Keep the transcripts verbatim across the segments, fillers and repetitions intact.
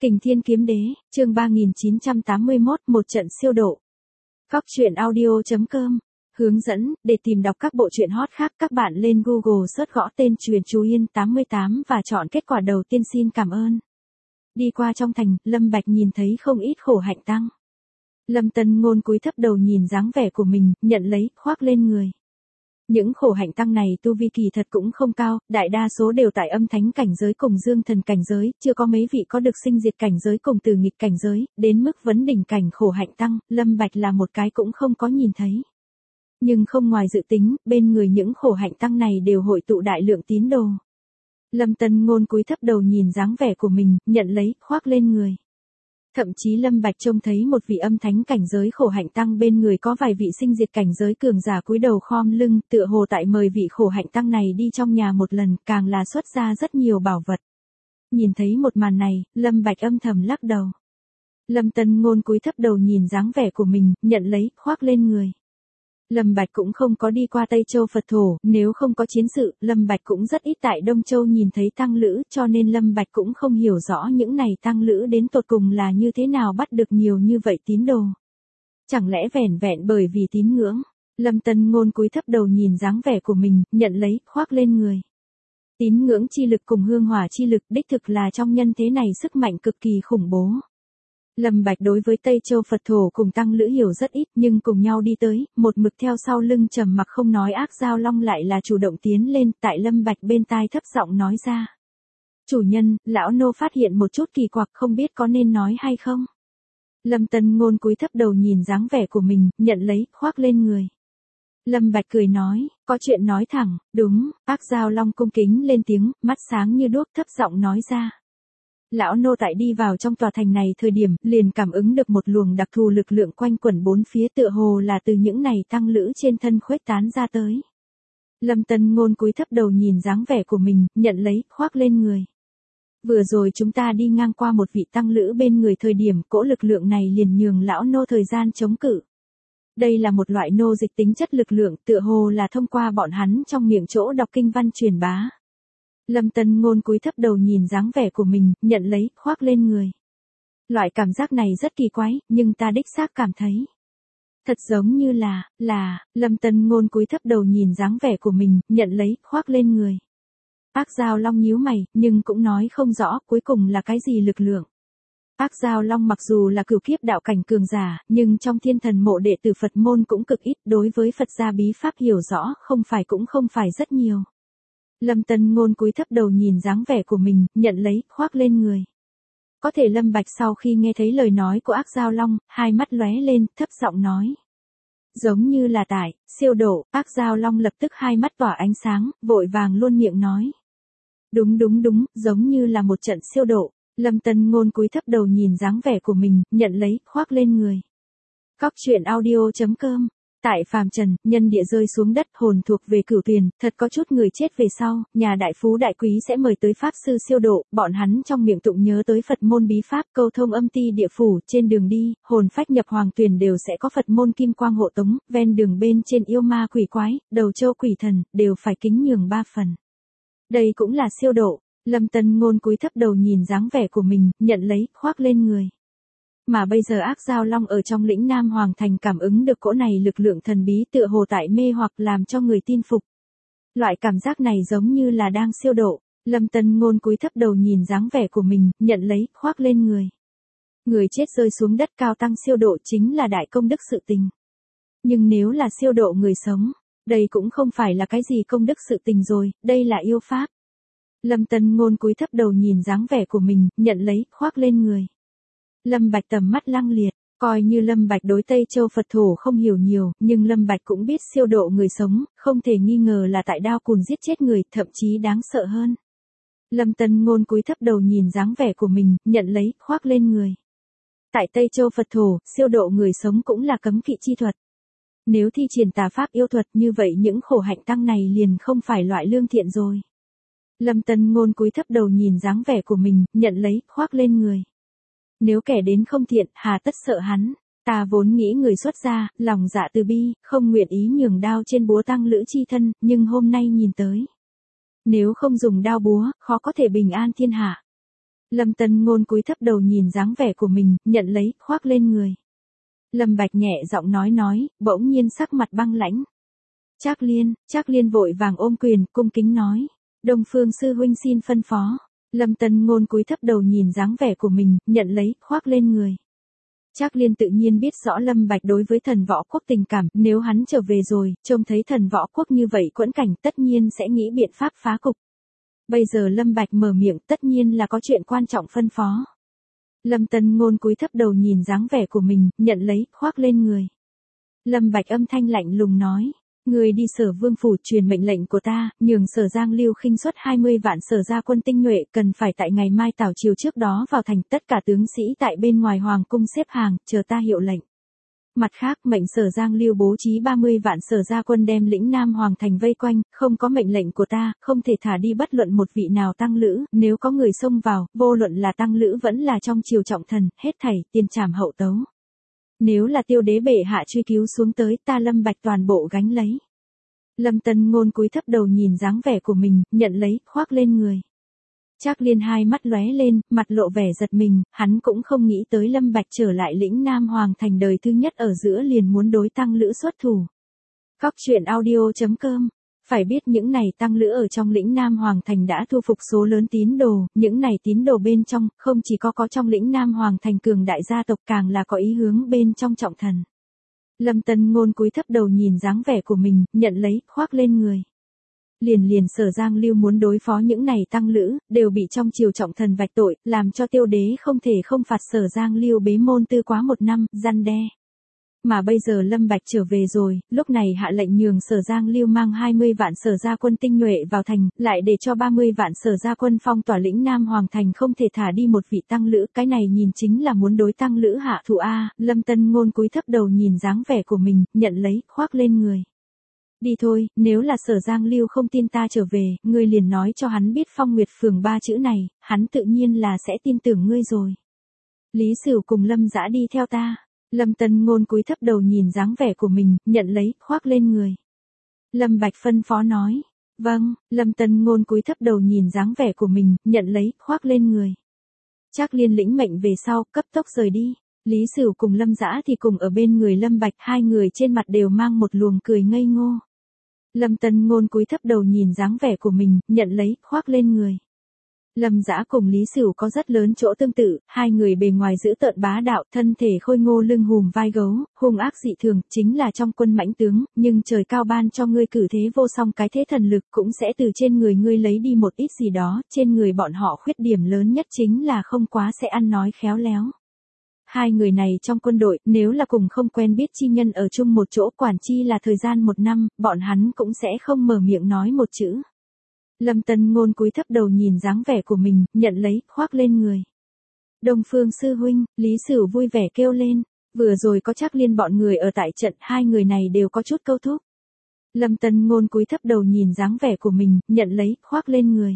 Kình Thiên Kiếm Đế, chương ba nghìn chín trăm tám mươi mốt, một trận siêu độ. Cóc truyện audio chấm com. Hướng dẫn, để tìm đọc các bộ truyện hot khác các bạn lên Google search gõ tên Truyện Chú Yên tám mươi tám và chọn kết quả đầu tiên. Xin cảm ơn. Đi qua trong thành, Lâm Bạch nhìn thấy không ít khổ hạnh tăng. Lâm Tân Ngôn cúi thấp đầu nhìn dáng vẻ của mình, nhận lấy, khoác lên người. Những khổ hạnh tăng này tu vi kỳ thật cũng không cao, đại đa số đều tại âm thánh cảnh giới cùng dương thần cảnh giới, chưa có mấy vị có được sinh diệt cảnh giới cùng từ nghịch cảnh giới, đến mức vấn đỉnh cảnh khổ hạnh tăng, Lâm Bạch là một cái cũng không có nhìn thấy. Nhưng không ngoài dự tính, bên người những khổ hạnh tăng này đều hội tụ đại lượng tín đồ. Lâm Tân Ngôn cúi thấp đầu nhìn dáng vẻ của mình, nhận lấy, khoác lên người. Thậm chí Lâm Bạch trông thấy một vị âm thánh cảnh giới khổ hạnh tăng bên người có vài vị sinh diệt cảnh giới cường giả cúi đầu khom lưng, tựa hồ tại mời vị khổ hạnh tăng này đi trong nhà một lần, càng là xuất ra rất nhiều bảo vật. Nhìn thấy một màn này, Lâm Bạch âm thầm lắc đầu. Lâm Tân Ngôn cúi thấp đầu nhìn dáng vẻ của mình, nhận lấy, khoác lên người. Lâm Bạch cũng không có đi qua Tây Châu Phật thổ, nếu không có chiến sự, Lâm Bạch cũng rất ít tại Đông Châu nhìn thấy tăng lữ, cho nên Lâm Bạch cũng không hiểu rõ những này tăng lữ đến tột cùng là như thế nào bắt được nhiều như vậy tín đồ. Chẳng lẽ vẻn vẹn bởi vì tín ngưỡng? Lâm Tân Ngôn cúi thấp đầu nhìn dáng vẻ của mình, nhận lấy, khoác lên người. Tín ngưỡng chi lực cùng hương hỏa chi lực đích thực là trong nhân thế này sức mạnh cực kỳ khủng bố. Lâm Bạch đối với Tây Châu Phật thổ cùng tăng lữ hiểu rất ít, nhưng cùng nhau đi tới, một mực theo sau lưng trầm mặc không nói Ác Dao Long lại là chủ động tiến lên, tại Lâm Bạch bên tai thấp giọng nói ra. Chủ nhân, lão nô phát hiện một chút kỳ quặc, không biết có nên nói hay không? Lâm Tân Ngôn cúi thấp đầu nhìn dáng vẻ của mình, nhận lấy, khoác lên người. Lâm Bạch cười nói, có chuyện nói thẳng, đúng. Ác Dao Long cung kính lên tiếng, mắt sáng như đuốc, thấp giọng nói ra. Lão nô tại đi vào trong tòa thành này thời điểm, liền cảm ứng được một luồng đặc thù lực lượng quanh quẩn bốn phía, tựa hồ là từ những này tăng lữ trên thân khuếch tán ra tới. Lâm Tân Ngôn cúi thấp đầu nhìn dáng vẻ của mình, nhận lấy, khoác lên người. Vừa rồi chúng ta đi ngang qua một vị tăng lữ bên người thời điểm, cỗ lực lượng này liền nhường lão nô thời gian chống cự. Đây là một loại nô dịch tính chất lực lượng, tựa hồ là thông qua bọn hắn trong miệng chỗ đọc kinh văn truyền bá. Lâm Tân Ngôn cúi thấp đầu nhìn dáng vẻ của mình, nhận lấy, khoác lên người. Loại cảm giác này rất kỳ quái, nhưng ta đích xác cảm thấy. Thật giống như là, là, Lâm Tân Ngôn cúi thấp đầu nhìn dáng vẻ của mình, nhận lấy, khoác lên người. Ác Dao Long nhíu mày, nhưng cũng nói không rõ, cuối cùng là cái gì lực lượng. Ác Dao Long mặc dù là cửu kiếp đạo cảnh cường giả, nhưng trong thiên thần mộ đệ tử Phật môn cũng cực ít, đối với Phật gia bí pháp hiểu rõ, không phải cũng không phải rất nhiều. Lâm Tân Ngôn cúi thấp đầu nhìn dáng vẻ của mình, nhận lấy, khoác lên người. Có thể Lâm Bạch sau khi nghe thấy lời nói của Ác Dao Long, hai mắt lóe lên, thấp giọng nói. Giống như là tại, siêu độ. Ác Dao Long lập tức hai mắt tỏa ánh sáng, vội vàng luôn miệng nói. Đúng đúng đúng, giống như là một trận siêu độ. Lâm Tân Ngôn cúi thấp đầu nhìn dáng vẻ của mình, nhận lấy, khoác lên người. Cóc truyện audio chấm com. Tại phàm trần, nhân địa rơi xuống đất, hồn thuộc về cửu tuyền, thật có chút người chết về sau, nhà đại phú đại quý sẽ mời tới pháp sư siêu độ, bọn hắn trong miệng tụng nhớ tới Phật môn bí pháp, câu thông âm ti địa phủ, trên đường đi, hồn phách nhập hoàng tuyền đều sẽ có Phật môn kim quang hộ tống, ven đường bên trên yêu ma quỷ quái, đầu châu quỷ thần, đều phải kính nhường ba phần. Đây cũng là siêu độ. Lâm Tân Ngôn cúi thấp đầu nhìn dáng vẻ của mình, nhận lấy, khoác lên người. Mà bây giờ Ác Dao Long ở trong lĩnh Nam Hoàng Thành cảm ứng được cỗ này lực lượng thần bí tựa hồ tại mê hoặc làm cho người tin phục. Loại cảm giác này giống như là đang siêu độ. Lâm Tân Ngôn cúi thấp đầu nhìn dáng vẻ của mình, nhận lấy, khoác lên người. Người chết rơi xuống đất cao tăng siêu độ chính là đại công đức sự tình. Nhưng nếu là siêu độ người sống, đây cũng không phải là cái gì công đức sự tình rồi, đây là yêu pháp. Lâm Tân Ngôn cúi thấp đầu nhìn dáng vẻ của mình, nhận lấy, khoác lên người. Lâm Bạch tầm mắt lăng liệt, coi như Lâm Bạch đối Tây Châu Phật thổ không hiểu nhiều, nhưng Lâm Bạch cũng biết siêu độ người sống, không thể nghi ngờ là tại đao cùn giết chết người, thậm chí đáng sợ hơn. Lâm Tân Ngôn cúi thấp đầu nhìn dáng vẻ của mình, nhận lấy, khoác lên người. Tại Tây Châu Phật thổ, siêu độ người sống cũng là cấm kỵ chi thuật. Nếu thi triển tà pháp yêu thuật như vậy những khổ hạnh tăng này liền không phải loại lương thiện rồi. Lâm Tân Ngôn cúi thấp đầu nhìn dáng vẻ của mình, nhận lấy, khoác lên người. Nếu kẻ đến không thiện, hà tất sợ hắn. Ta vốn nghĩ người xuất gia, lòng dạ từ bi, không nguyện ý nhường đao trên búa tăng lữ chi thân, nhưng hôm nay nhìn tới. Nếu không dùng đao búa, khó có thể bình an thiên hạ. Lâm Tân Ngôn cúi thấp đầu nhìn dáng vẻ của mình, nhận lấy, khoác lên người. Lâm Bạch nhẹ giọng nói nói, bỗng nhiên sắc mặt băng lãnh. Trác Liên, Trác Liên vội vàng ôm quyền, cung kính nói. Đông Phương sư huynh xin phân phó. Lâm Tân Ngôn cúi thấp đầu nhìn dáng vẻ của mình, nhận lấy, khoác lên người. Trác Liên tự nhiên biết rõ Lâm Bạch đối với thần võ quốc tình cảm, nếu hắn trở về rồi, trông thấy thần võ quốc như vậy quẫn cảnh tất nhiên sẽ nghĩ biện pháp phá cục. Bây giờ Lâm Bạch mở miệng tất nhiên là có chuyện quan trọng phân phó. Lâm Tân Ngôn cúi thấp đầu nhìn dáng vẻ của mình, nhận lấy, khoác lên người. Lâm Bạch âm thanh lạnh lùng nói. Người đi Sở Vương phủ truyền mệnh lệnh của ta, nhường Sở Giang Lưu khinh suất hai mươi vạn Sở gia quân tinh nhuệ, cần phải tại ngày mai tảo chiều trước đó vào thành, tất cả tướng sĩ tại bên ngoài hoàng cung xếp hàng, chờ ta hiệu lệnh. Mặt khác, mệnh Sở Giang Lưu bố trí ba mươi vạn Sở gia quân đem lĩnh Nam hoàng thành vây quanh, không có mệnh lệnh của ta, không thể thả đi bất luận một vị nào tăng lữ, nếu có người xông vào, vô luận là tăng lữ vẫn là trong triều trọng thần, hết thảy tiền trảm hậu tấu. Nếu là Tiêu đế bệ hạ truy cứu xuống tới, ta Lâm Bạch toàn bộ gánh lấy. Lâm Tân Ngôn cúi thấp đầu nhìn dáng vẻ của mình, nhận lấy, khoác lên người. Trác Liên hai mắt lóe lên, mặt lộ vẻ giật mình, hắn cũng không nghĩ tới Lâm Bạch trở lại lĩnh Nam hoàng thành đời thứ nhất ở giữa liền muốn đối tăng lữ xuất thủ. Cóc truyện audio chấm com. Phải biết những này tăng lữ ở trong lĩnh Nam Hoàng Thành đã thu phục số lớn tín đồ, những này tín đồ bên trong, không chỉ có có trong lĩnh Nam Hoàng Thành cường đại gia tộc càng là có ý hướng bên trong trọng thần. Lâm Tân Ngôn cúi thấp đầu nhìn dáng vẻ của mình, nhận lấy, khoác lên người. Liền liền Sở Giang Lưu muốn đối phó những này tăng lữ, đều bị trong triều trọng thần vạch tội, làm cho Tiêu đế không thể không phạt Sở Giang Lưu bế môn tư quá một năm, răn đe. Mà bây giờ Lâm Bạch trở về rồi, lúc này hạ lệnh nhường Sở Giang Lưu mang hai mươi vạn Sở gia quân tinh nhuệ vào thành, lại để cho ba mươi vạn Sở gia quân phong tỏa lĩnh Nam Hoàng Thành không thể thả đi một vị tăng lữ, cái này nhìn chính là muốn đối tăng lữ hạ thủ a. Lâm Tân Ngôn cúi thấp đầu nhìn dáng vẻ của mình, nhận lấy, khoác lên người. Đi thôi, nếu là Sở Giang Lưu không tin ta trở về, ngươi liền nói cho hắn biết Phong Nguyệt Phường ba chữ này, hắn tự nhiên là sẽ tin tưởng ngươi rồi. Lý Sửu cùng Lâm Dã đi theo ta. Lâm Tân Ngôn cúi thấp đầu nhìn dáng vẻ của mình, nhận lấy, khoác lên người. Lâm Bạch phân phó nói. Vâng, Lâm Tân Ngôn cúi thấp đầu nhìn dáng vẻ của mình, nhận lấy, khoác lên người. Trác Liên lĩnh mệnh về sau, cấp tốc rời đi. Lý Sửu cùng Lâm Dã thì cùng ở bên người Lâm Bạch, hai người trên mặt đều mang một luồng cười ngây ngô. Lâm Tân Ngôn cúi thấp đầu nhìn dáng vẻ của mình, nhận lấy, khoác lên người. Lâm Dã cùng Lý Sửu có rất lớn chỗ tương tự, hai người bề ngoài giữ tợn bá đạo, thân thể khôi ngô lưng hùm vai gấu, hung ác dị thường, chính là trong quân mãnh tướng, nhưng trời cao ban cho ngươi cử thế vô song cái thế thần lực cũng sẽ từ trên người ngươi lấy đi một ít gì đó, trên người bọn họ khuyết điểm lớn nhất chính là không quá sẽ ăn nói khéo léo. Hai người này trong quân đội, nếu là cùng không quen biết chi nhân ở chung một chỗ quản chi là thời gian một năm, bọn hắn cũng sẽ không mở miệng nói một chữ. Lâm Tân Ngôn cúi thấp đầu nhìn dáng vẻ của mình, nhận lấy, khoác lên người. Đông Phương sư huynh, Lý Sửu vui vẻ kêu lên, vừa rồi có Trác Liên bọn người ở tại trận, hai người này đều có chút câu thúc. Lâm Tân Ngôn cúi thấp đầu nhìn dáng vẻ của mình, nhận lấy, khoác lên người.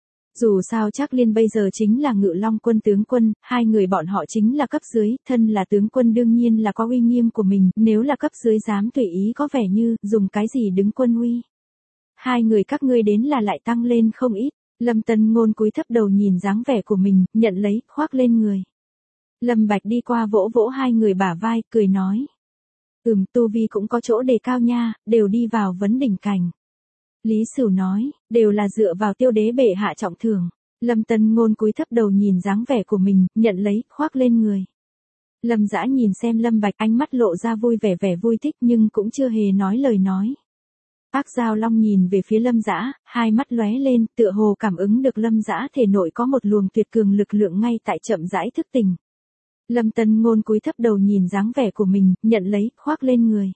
Dù sao Trác Liên bây giờ chính là Ngự Long quân tướng quân, hai người bọn họ chính là cấp dưới, thân là tướng quân đương nhiên là có uy nghiêm của mình, nếu là cấp dưới dám tùy ý có vẻ như, dùng cái gì đứng quân uy. Hai người các ngươi đến là lại tăng lên không ít. Lâm Tân Ngôn cúi thấp đầu nhìn dáng vẻ của mình, nhận lấy, khoác lên người. Lâm Bạch đi qua vỗ vỗ hai người bả vai, cười nói. Ừm, tu vi cũng có chỗ đề cao nha, đều đi vào vấn đỉnh cảnh. Lý Sửu nói, đều là dựa vào Tiêu đế bệ hạ trọng thưởng. Lâm Tân Ngôn cúi thấp đầu nhìn dáng vẻ của mình, nhận lấy, khoác lên người. Lâm Dã nhìn xem Lâm Bạch, ánh mắt lộ ra vui vẻ vẻ vui thích nhưng cũng chưa hề nói lời nói. Ác Giao Long nhìn về phía Lâm Dã, hai mắt lóe lên, tựa hồ cảm ứng được Lâm Dã thể nội có một luồng tuyệt cường lực lượng ngay tại chậm rãi thức tỉnh. Lâm Tân Ngôn cúi thấp đầu nhìn dáng vẻ của mình, nhận lấy, khoác lên người.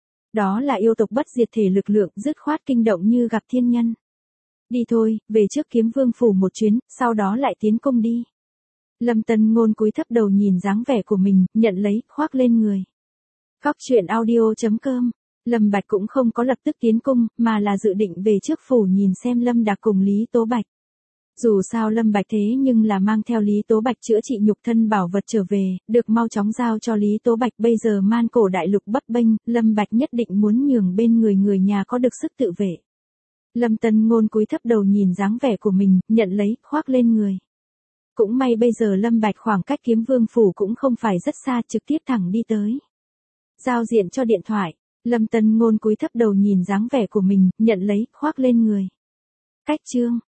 Đó là yêu tộc bất diệt thể lực lượng, dứt khoát kinh động như gặp thiên nhân. Đi thôi, về trước Kiếm Vương phủ một chuyến, sau đó lại tiến cung đi. Lâm Tân Ngôn cúi thấp đầu nhìn dáng vẻ của mình, nhận lấy, khoác lên người. Cóc truyện audio chấm com. Lâm Bạch cũng không có lập tức tiến cung, mà là dự định về trước phủ nhìn xem Lâm Đạc cùng Lý Tố Bạch. Dù sao Lâm Bạch thế nhưng là mang theo Lý Tố Bạch chữa trị nhục thân bảo vật trở về, được mau chóng giao cho Lý Tố Bạch. Bây giờ man cổ đại lục bấp bênh, Lâm Bạch nhất định muốn nhường bên người người nhà có được sức tự vệ. Lâm Tân Ngôn cúi thấp đầu nhìn dáng vẻ của mình, nhận lấy, khoác lên người. Cũng may bây giờ Lâm Bạch khoảng cách Kiếm Vương phủ cũng không phải rất xa, trực tiếp thẳng đi tới. Giao diện cho điện thoại, Lâm Tân Ngôn cúi thấp đầu nhìn dáng vẻ của mình, nhận lấy, khoác lên người. Cách chương